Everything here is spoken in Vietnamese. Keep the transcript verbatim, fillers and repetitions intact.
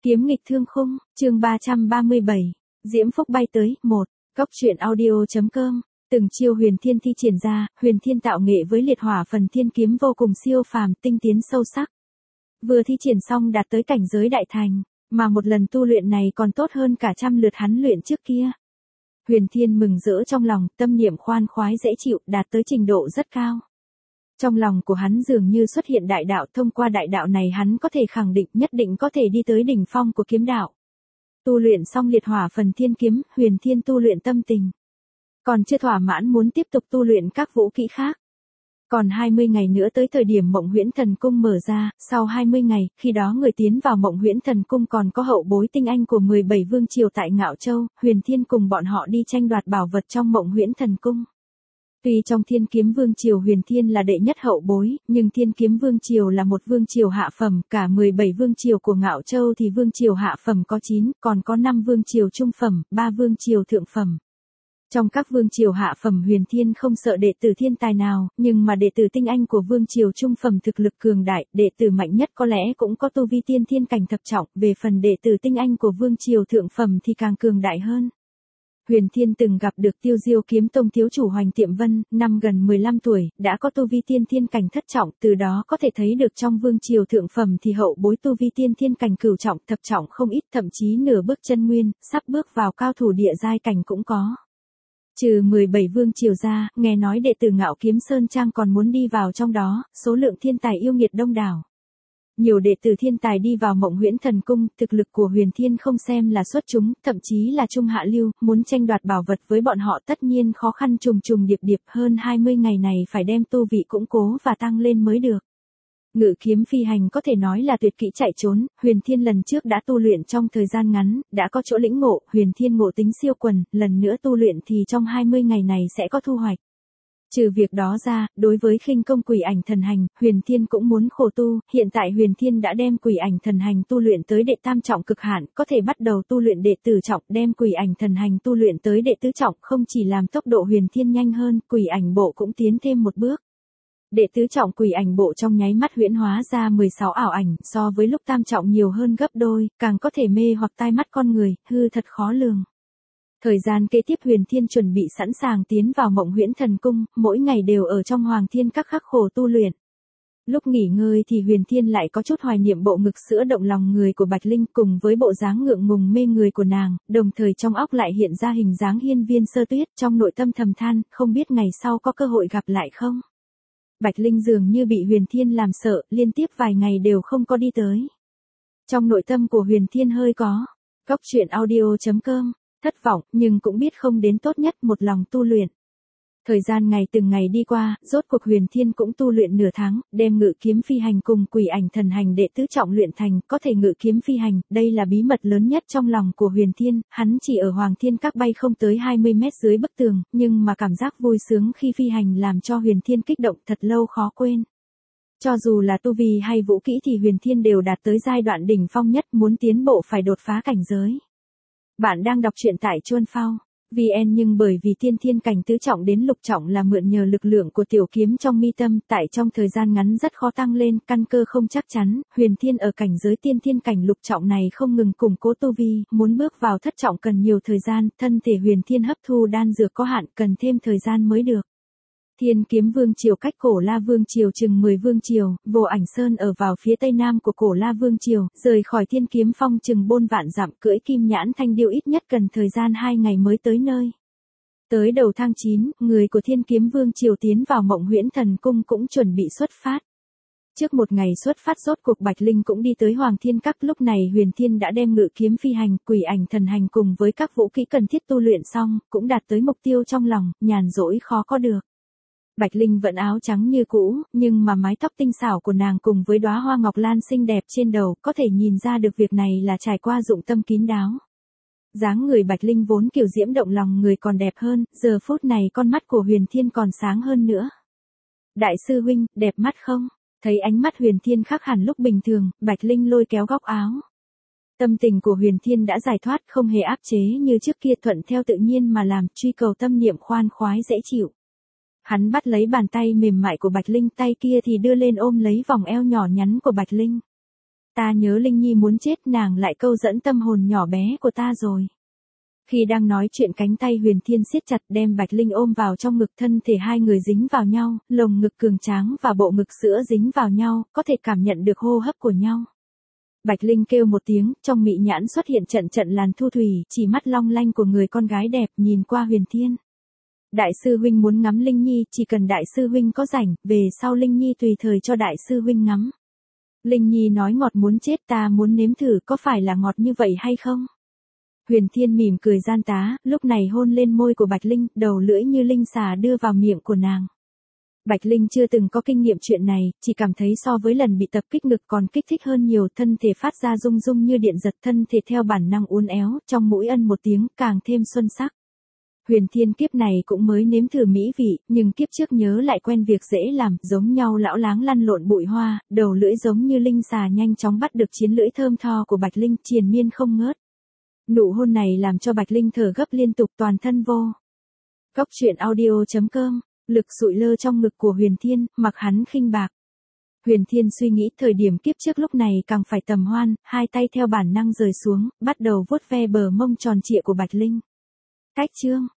Kiếm nghịch thương khung, chương ba trăm ba mươi bảy, Diễm Phúc bay tới, một, Cốc truyện audio.com, từng chiêu huyền thiên thi triển ra, huyền thiên tạo nghệ với liệt hỏa phần thiên kiếm vô cùng siêu phàm, tinh tiến sâu sắc. Vừa thi triển xong đạt tới cảnh giới đại thành, mà một lần tu luyện này còn tốt hơn cả trăm lượt hắn luyện trước kia. Huyền thiên mừng rỡ trong lòng, tâm niệm khoan khoái dễ chịu, đạt tới trình độ rất cao. Trong lòng của hắn dường như xuất hiện đại đạo, thông qua đại đạo này hắn có thể khẳng định nhất định có thể đi tới đỉnh phong của kiếm đạo. Tu luyện xong liệt hỏa phần thiên kiếm, huyền thiên tu luyện tâm tình. Còn chưa thỏa mãn muốn tiếp tục tu luyện các vũ kỹ khác. Còn hai mươi ngày nữa tới thời điểm Mộng Huyễn Thần Cung mở ra, sau hai mươi ngày, khi đó người tiến vào Mộng Huyễn Thần Cung còn có hậu bối tinh anh của mười bảy vương triều tại Ngạo Châu, huyền thiên cùng bọn họ đi tranh đoạt bảo vật trong Mộng Huyễn Thần Cung. Tuy trong Thiên Kiếm Vương triều huyền thiên là đệ nhất hậu bối, nhưng Thiên Kiếm Vương triều là một vương triều hạ phẩm, cả mười bảy vương triều của Ngạo Châu thì vương triều hạ phẩm có chín, còn có năm vương triều trung phẩm, ba vương triều thượng phẩm. Trong các vương triều hạ phẩm huyền thiên không sợ đệ tử thiên tài nào, nhưng mà đệ tử tinh anh của vương triều trung phẩm thực lực cường đại, đệ tử mạnh nhất có lẽ cũng có tu vi tiên thiên cảnh thập trọng, về phần đệ tử tinh anh của vương triều thượng phẩm thì càng cường đại hơn. Huyền Thiên từng gặp được Tiêu Diêu Kiếm Tông thiếu chủ Hoành Tiệm Vân, năm gần mười lăm tuổi, đã có tu vi tiên thiên cảnh thất trọng, từ đó có thể thấy được trong vương triều thượng phẩm thì hậu bối tu vi tiên thiên cảnh cửu trọng, thập trọng không ít, thậm chí nửa bước chân nguyên, sắp bước vào cao thủ địa giai cảnh cũng có. Trừ mười bảy vương triều ra, nghe nói đệ tử Ngạo Kiếm Sơn Trang còn muốn đi vào trong đó, số lượng thiên tài yêu nghiệt đông đảo. Nhiều đệ tử thiên tài đi vào Mộng Huyễn Thần Cung, thực lực của huyền thiên không xem là xuất chúng, thậm chí là trung hạ lưu, muốn tranh đoạt bảo vật với bọn họ tất nhiên khó khăn trùng trùng điệp điệp, hơn hai mươi ngày này phải đem tu vị củng cố và tăng lên mới được. Ngự kiếm phi hành có thể nói là tuyệt kỹ chạy trốn, huyền thiên lần trước đã tu luyện trong thời gian ngắn, đã có chỗ lĩnh ngộ, huyền thiên ngộ tính siêu quần, lần nữa tu luyện thì trong hai mươi ngày này sẽ có thu hoạch. Trừ việc đó ra, đối với khinh công quỷ ảnh thần hành, huyền thiên cũng muốn khổ tu, hiện tại huyền thiên đã đem quỷ ảnh thần hành tu luyện tới đệ tam trọng cực hạn, có thể bắt đầu tu luyện đệ tử trọng, đem quỷ ảnh thần hành tu luyện tới đệ tứ trọng, không chỉ làm tốc độ huyền thiên nhanh hơn, quỷ ảnh bộ cũng tiến thêm một bước. Đệ tứ trọng quỷ ảnh bộ trong nháy mắt huyễn hóa ra mười sáu ảo ảnh, so với lúc tam trọng nhiều hơn gấp đôi, càng có thể mê hoặc tai mắt con người, hư thật khó lường. Thời gian kế tiếp huyền thiên chuẩn bị sẵn sàng tiến vào Mộng Huyễn Thần Cung, mỗi ngày đều ở trong Hoàng Thiên Các khắc khổ tu luyện. Lúc nghỉ ngơi thì huyền thiên lại có chút hoài niệm bộ ngực sữa động lòng người của Bạch Linh cùng với bộ dáng ngượng ngùng mê người của nàng, đồng thời trong óc lại hiện ra hình dáng Hiên Viên Sơ Tuyết, trong nội tâm thầm than, không biết ngày sau có cơ hội gặp lại không. Bạch Linh dường như bị huyền thiên làm sợ, liên tiếp vài ngày đều không có đi tới. Trong nội tâm của huyền thiên hơi có, Cốc truyện audio.com, thất vọng, nhưng cũng biết không đến tốt nhất, một lòng tu luyện. Thời gian ngày từng ngày đi qua, rốt cuộc huyền thiên cũng tu luyện nửa tháng, đem ngự kiếm phi hành cùng quỷ ảnh thần hành đệ tứ trọng luyện thành, có thể ngự kiếm phi hành, đây là bí mật lớn nhất trong lòng của huyền thiên, hắn chỉ ở Hoàng Thiên Các bay không tới hai mươi mét dưới bức tường, nhưng mà cảm giác vui sướng khi phi hành làm cho huyền thiên kích động thật lâu khó quên. Cho dù là tu vi hay vũ kỹ thì huyền thiên đều đạt tới giai đoạn đỉnh phong nhất, muốn tiến bộ phải đột phá cảnh giới. Bạn đang đọc truyện tại Chuan Phao vê en, nhưng bởi vì tiên thiên cảnh tứ trọng đến lục trọng là mượn nhờ lực lượng của tiểu kiếm trong mi tâm, tại trong thời gian ngắn rất khó tăng lên, căn cơ không chắc chắn, huyền thiên ở cảnh giới tiên thiên cảnh lục trọng này không ngừng củng cố tu vi, muốn bước vào thất trọng cần nhiều thời gian, thân thể huyền thiên hấp thu đan dược có hạn, cần thêm thời gian mới được. Thiên Kiếm Vương triều cách Cổ La Vương triều chừng mười vương triều, Vô Ảnh Sơn ở vào phía tây nam của Cổ La Vương triều, rời khỏi Thiên Kiếm Phong chừng bôn vạn dặm, cưỡi kim nhãn thanh điêu ít nhất cần thời gian hai ngày mới tới nơi. Tới đầu tháng chín, người của Thiên Kiếm Vương triều tiến vào Mộng Huyễn Thần Cung cũng chuẩn bị xuất phát. Trước một ngày xuất phát rốt cuộc Bạch Linh cũng đi tới Hoàng Thiên Các, lúc này huyền thiên đã đem ngự kiếm phi hành, quỷ ảnh thần hành cùng với các vũ kỹ cần thiết tu luyện xong, cũng đạt tới mục tiêu trong lòng, nhàn rỗi khó có được. Bạch Linh vẫn áo trắng như cũ, nhưng mà mái tóc tinh xảo của nàng cùng với đóa hoa ngọc lan xinh đẹp trên đầu, có thể nhìn ra được việc này là trải qua dụng tâm kín đáo. Dáng người Bạch Linh vốn kiều diễm động lòng người còn đẹp hơn, giờ phút này con mắt của huyền thiên còn sáng hơn nữa. Đại sư huynh, đẹp mắt không? Thấy ánh mắt huyền thiên khác hẳn lúc bình thường, Bạch Linh lôi kéo góc áo. Tâm tình của huyền thiên đã giải thoát, không hề áp chế như trước kia, thuận theo tự nhiên mà làm, truy cầu tâm niệm khoan khoái dễ chịu. Hắn bắt lấy bàn tay mềm mại của Bạch Linh, tay kia thì đưa lên ôm lấy vòng eo nhỏ nhắn của Bạch Linh. Ta nhớ Linh Nhi muốn chết, nàng lại câu dẫn tâm hồn nhỏ bé của ta rồi. Khi đang nói chuyện, cánh tay Huyền Thiên siết chặt đem Bạch Linh ôm vào trong ngực, thân thể hai người dính vào nhau, lồng ngực cường tráng và bộ ngực sữa dính vào nhau, có thể cảm nhận được hô hấp của nhau. Bạch Linh kêu một tiếng, trong mị nhãn xuất hiện trận trận làn thu thủy, chỉ mắt long lanh của người con gái đẹp nhìn qua Huyền Thiên. Đại sư huynh muốn ngắm Linh Nhi, chỉ cần đại sư huynh có rảnh, về sau Linh Nhi tùy thời cho đại sư huynh ngắm. Linh Nhi nói ngọt muốn chết, ta muốn nếm thử có phải là ngọt như vậy hay không? Huyền Thiên mỉm cười gian tá, lúc này hôn lên môi của Bạch Linh, đầu lưỡi như linh xà đưa vào miệng của nàng. Bạch Linh chưa từng có kinh nghiệm chuyện này, chỉ cảm thấy so với lần bị tập kích ngực còn kích thích hơn nhiều, thân thể phát ra rung rung như điện giật, thân thể theo bản năng uốn éo, trong mũi ân một tiếng, càng thêm xuân sắc. Huyền Thiên kiếp này cũng mới nếm thử mỹ vị, nhưng kiếp trước nhớ lại quen việc dễ làm, giống nhau lão láng lăn lộn bụi hoa, đầu lưỡi giống như linh xà nhanh chóng bắt được chiến lưỡi thơm tho của Bạch Linh, triền miên không ngớt. Nụ hôn này làm cho Bạch Linh thở gấp liên tục, toàn thân vô. Góc truyện audio chấm com, lực sụi lơ trong ngực của Huyền Thiên, mặc hắn khinh bạc. Huyền Thiên suy nghĩ thời điểm kiếp trước lúc này càng phải tầm hoan, hai tay theo bản năng rời xuống, bắt đầu vuốt ve bờ mông tròn trịa của Bạch Linh. Cách chương.